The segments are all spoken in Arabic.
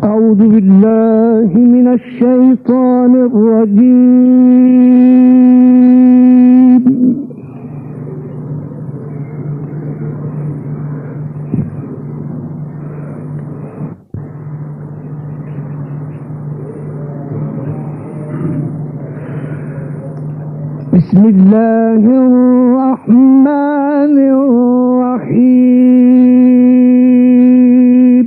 أعوذ بالله من الشيطان الرجيم. بسم الله الرحمن الرحيم.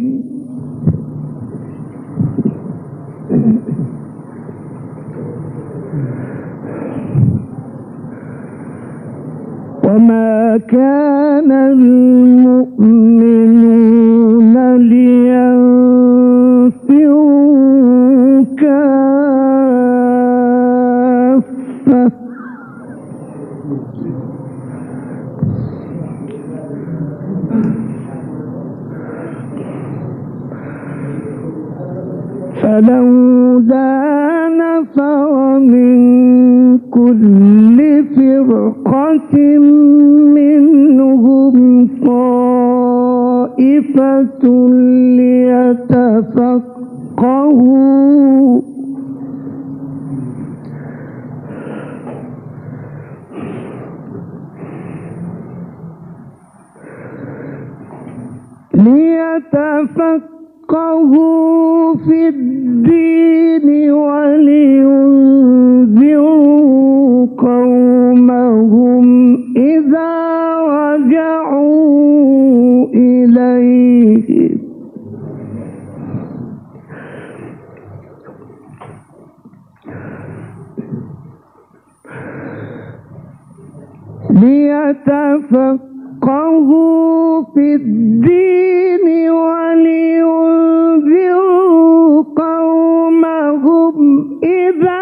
وما كان المؤمنون لينفروا كافة فلولا نفر من كل فرقة منهم طائفة ليتفقهوا في الدين ولينذروا قومهم إذا رجعوا إليهم ليتفقهوا في الدين ولينذروا قومهم إذا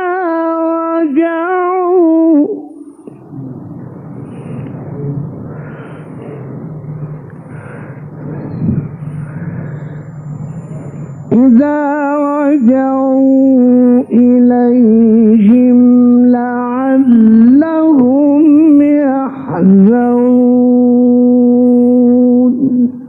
رجعوا إليهم لعلهم يحذرون.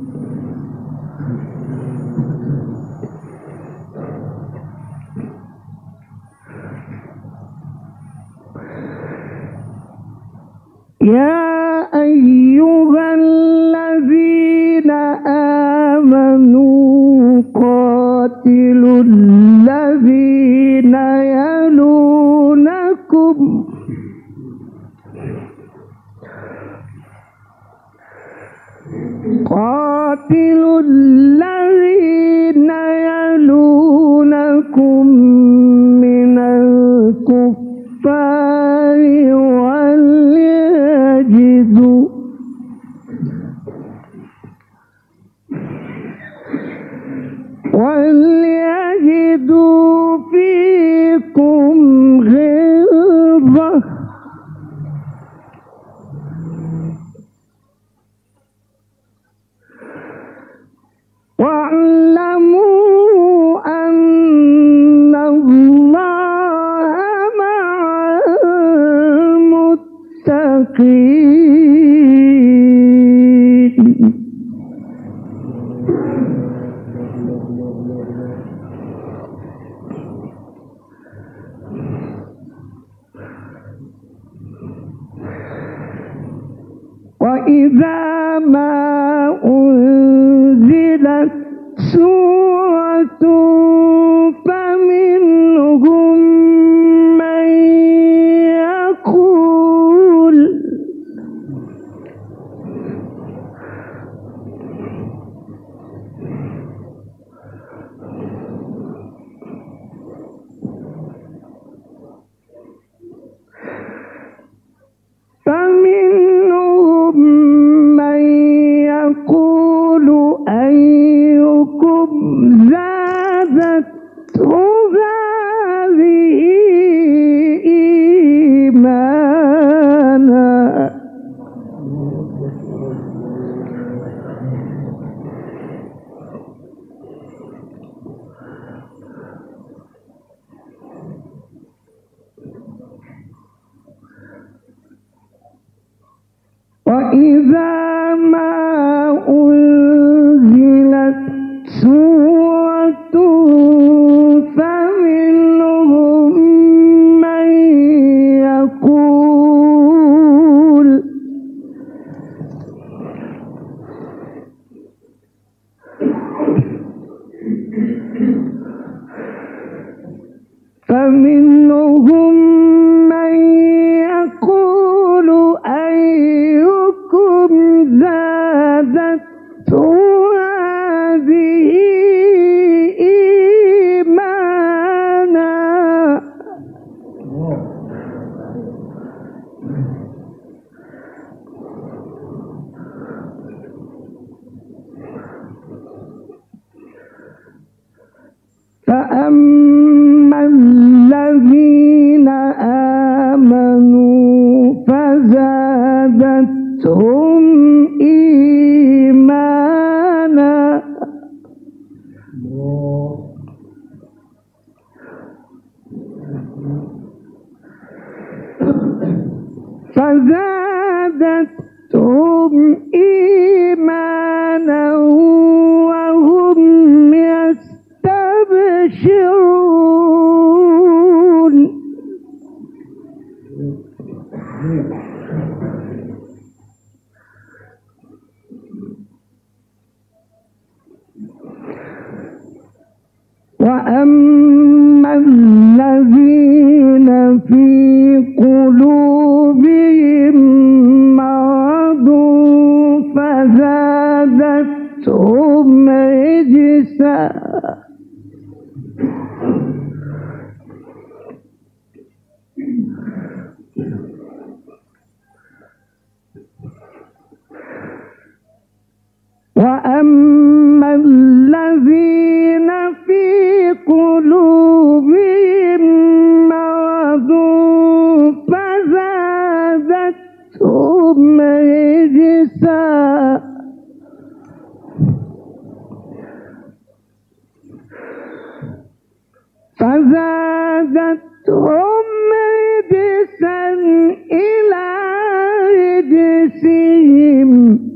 يا أيها الذين آمنوا قاتلوا الذين يلونكم من الكفار وليجدوا فيكم غلظة واعلموا أن الله مع المتقين. وإذا ما أنزلت سورة فمنهم من يقول أيكم فمنهم من يقول أيكم زادته هذه إيمانا فأما الذين آمنوا فزادتهم إيمانا وهم يستبشرون وأما الذين في قلوبهم مرض فزادتهم رجسا وأما الذين في قلوبهم مرض فزادتهم رجسا إلى رجسهم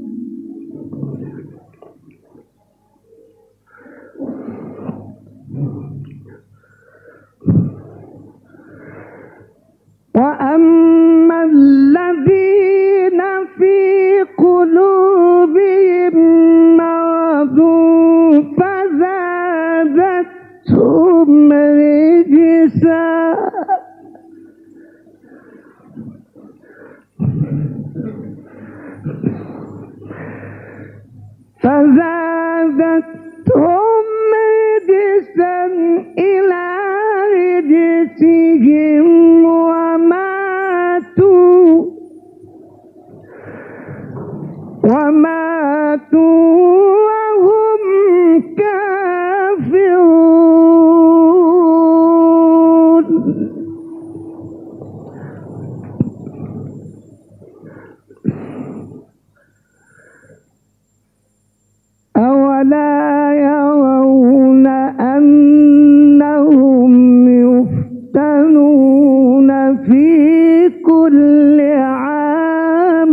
وأما الذين في قلوبهم مرض فزادتهم رجسا إلى رجسهم وماتوا وهم كافرون أولا يرون أنهم يفتنون في كل عام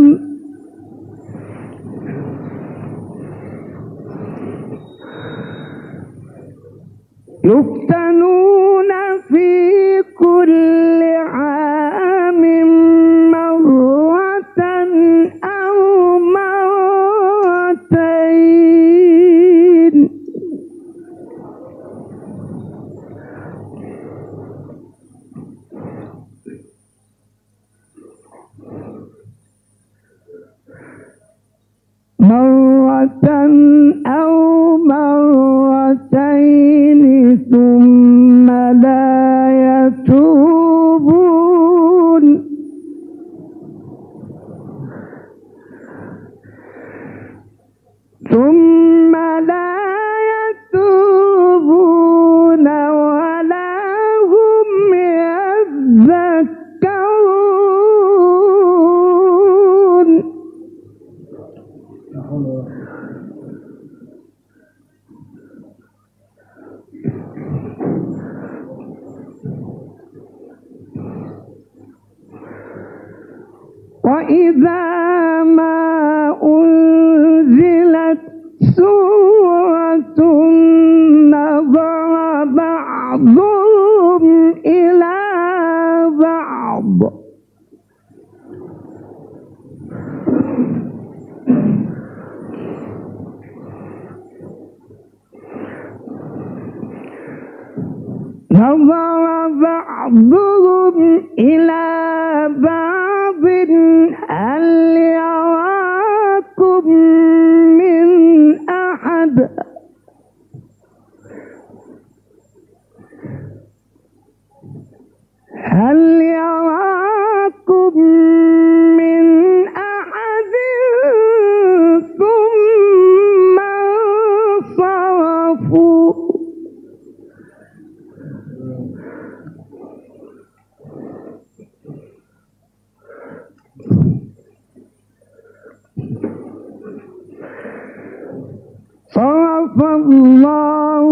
مرة أو مرتين ثم لا يتوبون ولا هم يذكرون وإذا ما أنزلت سورة نظر بعضهم إلى بعض نظر بعضهم إلى بعض هل يراكم من أحد هل يراكم من أحد ثم انصرفوا صرف الله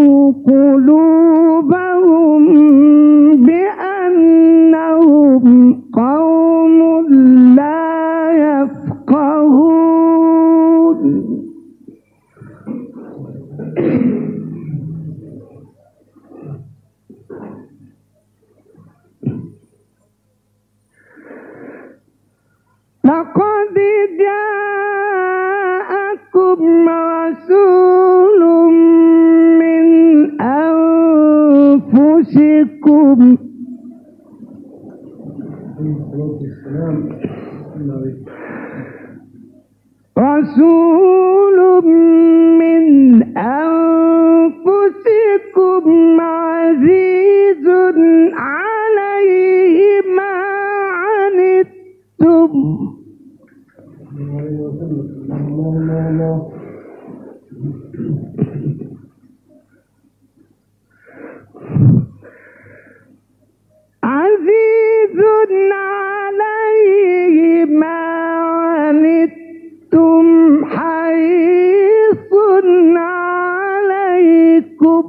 قلوبهم بأنهم قوم لا يفقهون لقد جاءكم رسول من أنفسكم رسول من أنفسكم عزيز عليه ما عنتم عزيز عليه ما عنتم حريص عليكم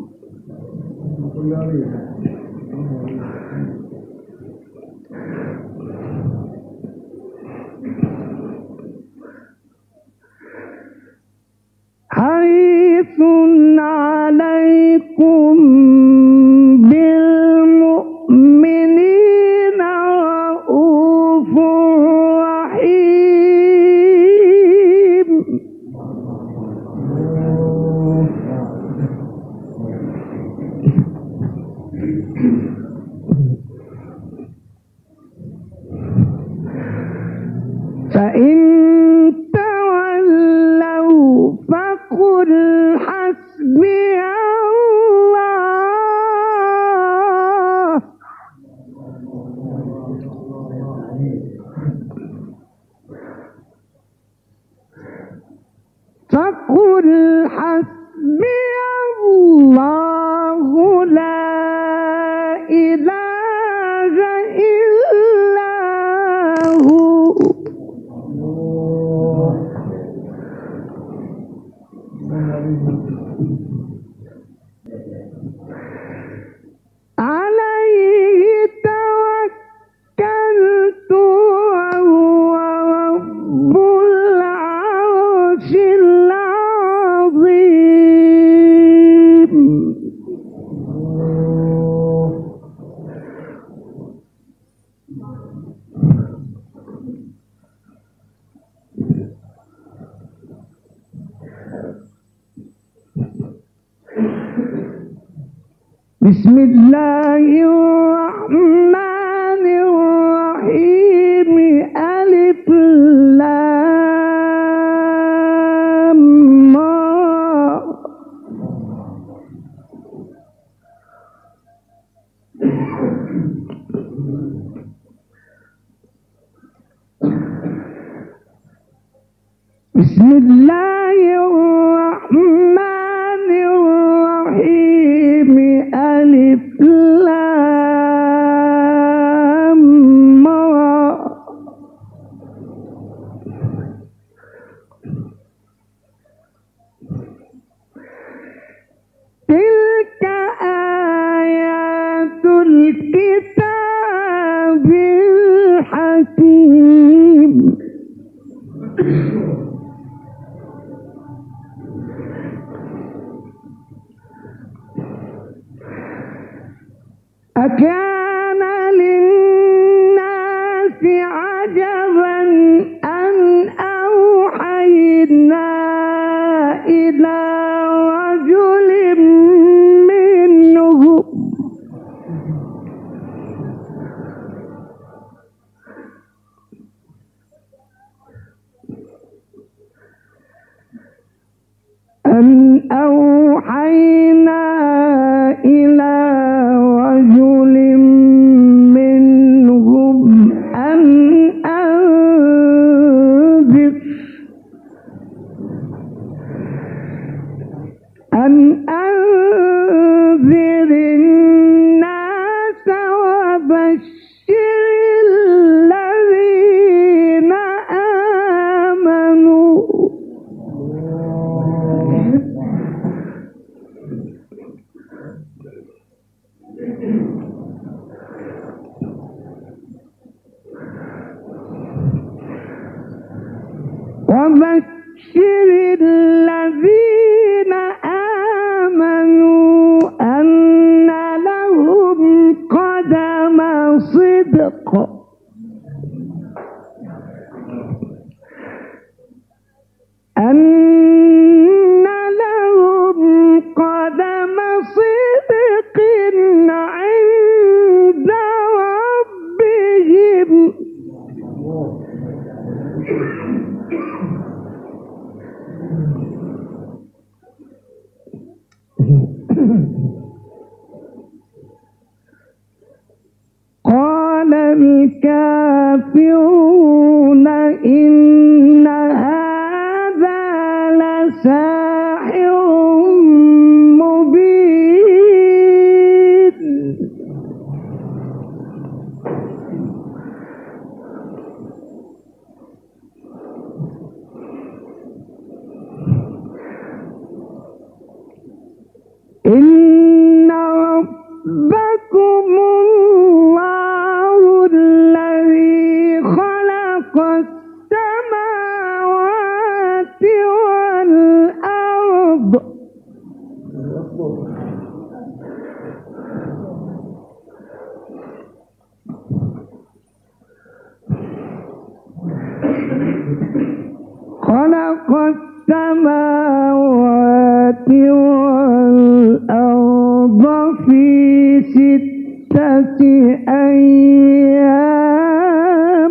حريص عليكم بالمؤمنين رؤوف رحيم فإن تولوا فقل حسبي الله فقل حسبي الله لا إله إلا هو عليه توكلت وهو رب العرش العظيم بسم الله الرحمن الرحيم ألف لام را بسم الله الرحمن الرحيم ألف لام را تلك آيات الكتاب الحكيم أكان للناس عجبا أن أوحينا إلى رجل منهم أن أوحينا إلى رجل منهم أن أنذر الناس وبشر الذين آمنوا أن لهم قدم صدق أن لهم قدم صدق عند ربهم قال الكافرون إن هذا لساحر مبين إن ربكم الله الذي خلق السماوات والأرض خلق السماوات والأرض في 6 أيام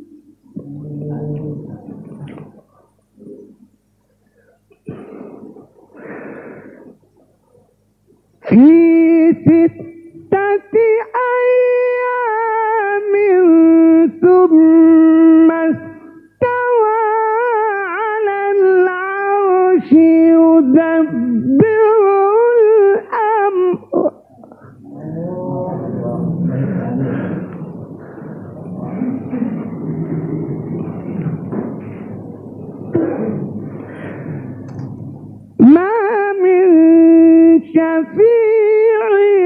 ثم استوى على العرش يدبر الأمر ما من شفيع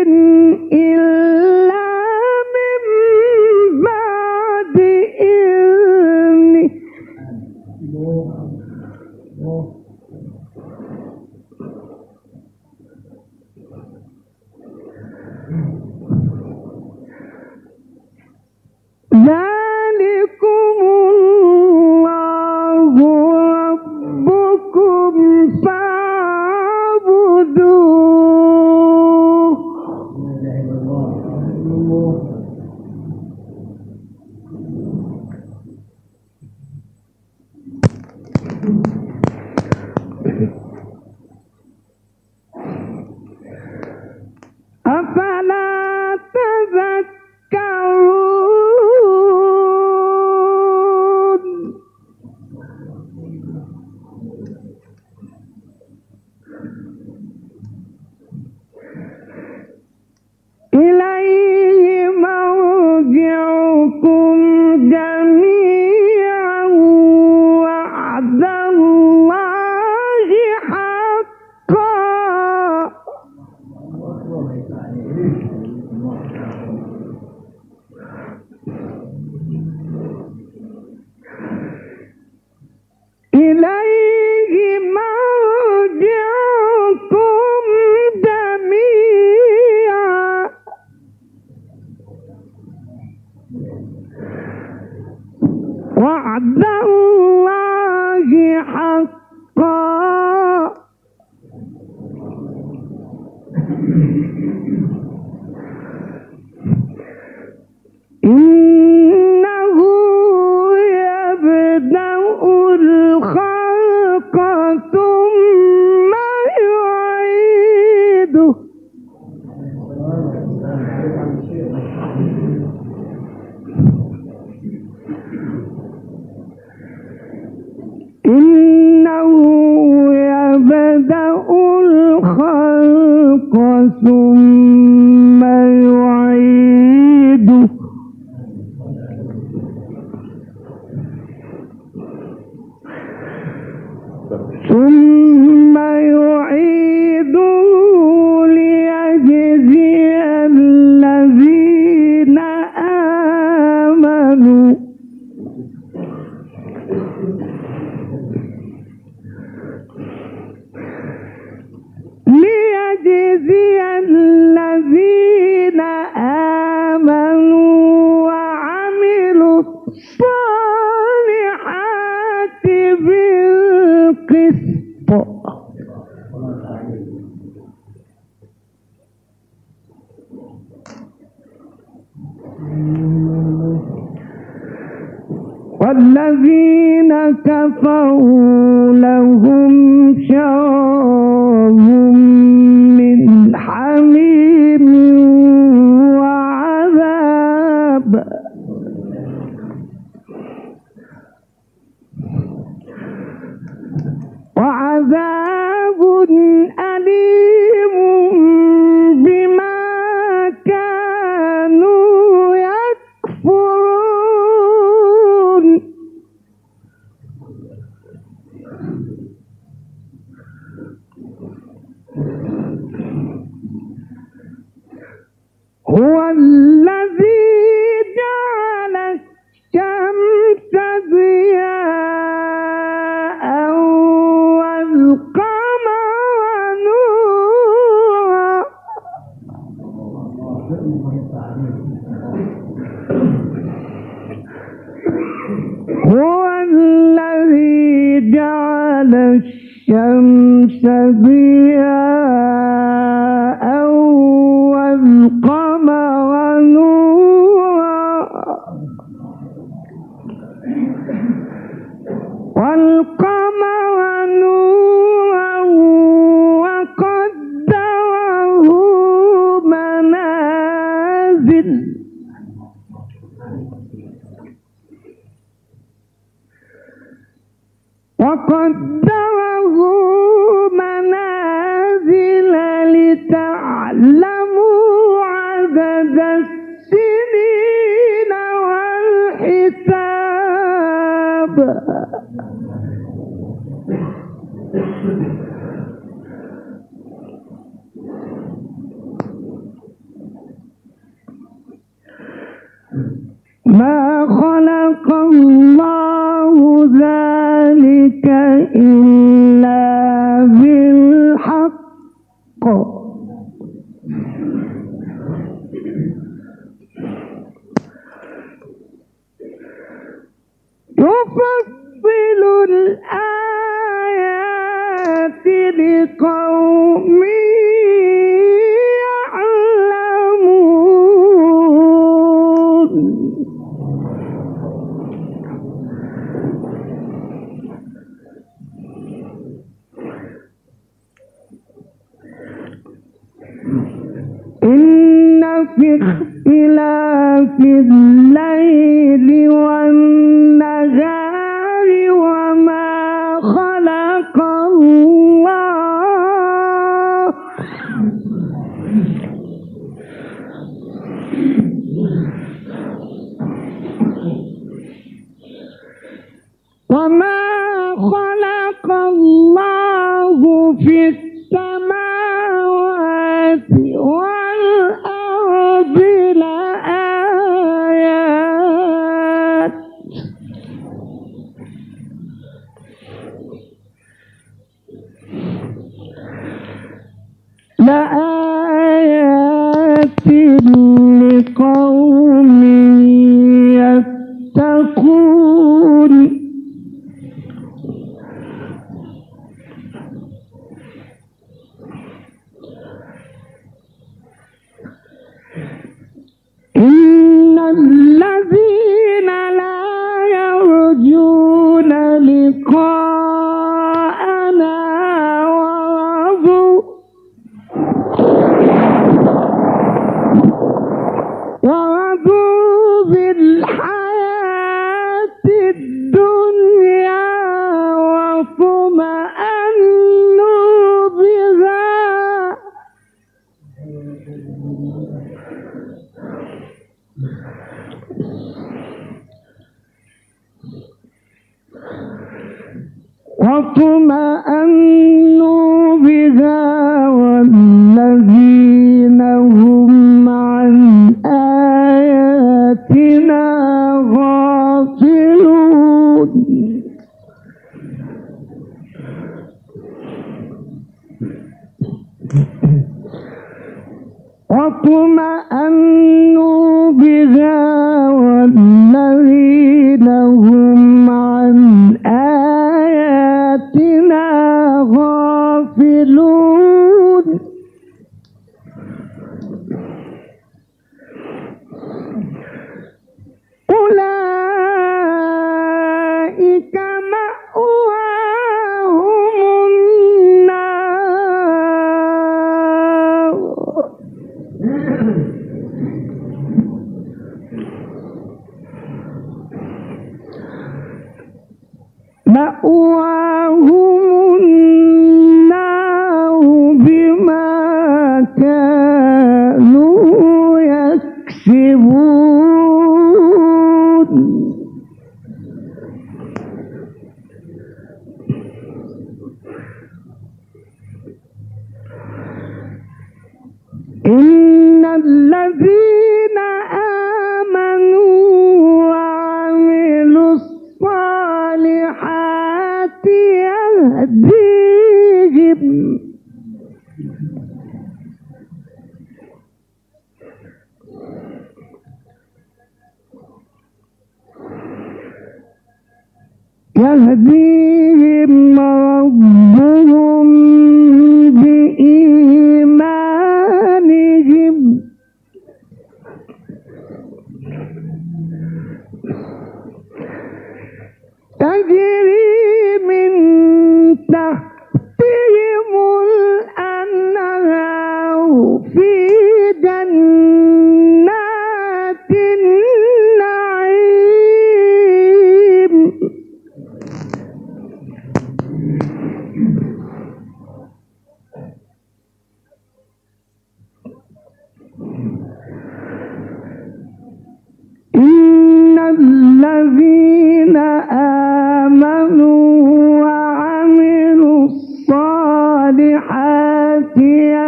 إلا من بعد إذنه ذلكم الله ربكم فاعبدوه أفلا تذكرون إليه مرجعكم جميعا وعد الله حقا إليه مرجعكم جميعا وعد الله حقا إنه يبدأ الخلق ثم ثم يعيده ليجزي الذين آمنوا وعملوا الصالحات بالقسط والذين كفروا لهم شراب من حميم وعذاب أليم بما كانوا يكفرون هو الذي جعل الشمس ضياء والقمر نورا هو الذي جعل الشمس ضياء والقمر نورا وقدره منازل لتعلموا عدد السنين والحساب ما خلق الله ذلك إلا بالحق يفصل الآيات لقوم يعلمون إن في اختلاف الليل والنهار وما خلق الله في السماوات والأرض لآيات لقوم يتقون إن الذين لا يرجون لقاءنا ورضوا واطمأنوا بها والذين هم عن آياتنا غافلون أولئك مأواهم النار بما كانوا يكسبون إن الذين آمنوا وعملوا الصالحات يهديهم ربهم بإيمانهم تجري من تحتهم الأنهار في جنات النعيم إن الذين آمنوا وعملوا الصالحات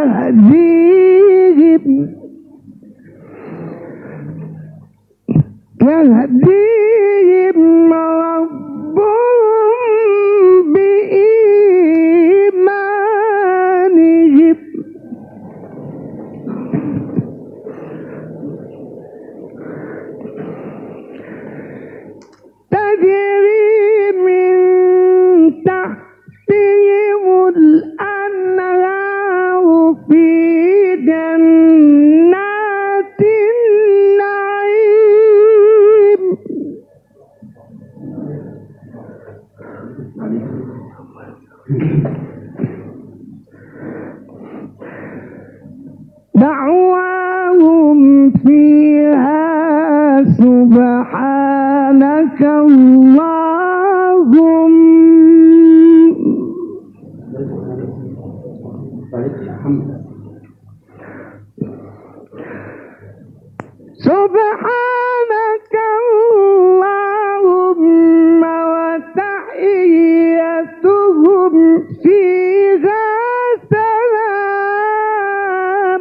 يهديهم ربهم بإيمانهم تجري من تحتهم الأنهار في جنات النعيم دعواهم فيها سبحانك اللهم سبحانك اللهم وتحيتهم فيها سلام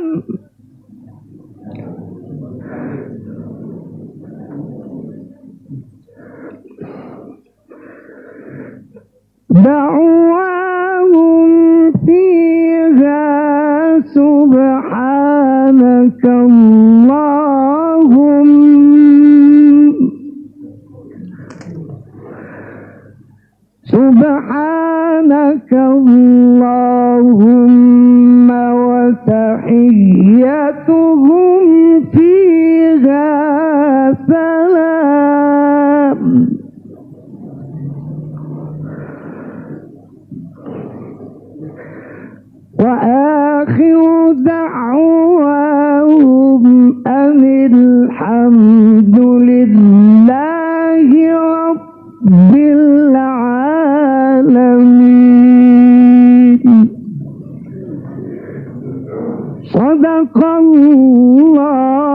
دعواهم فيها سبحانك اللهم سبحانك اللهم وتحيتهم فيها سلام وآخر دعواهم أن الحمد لله رب العالمين صدق الله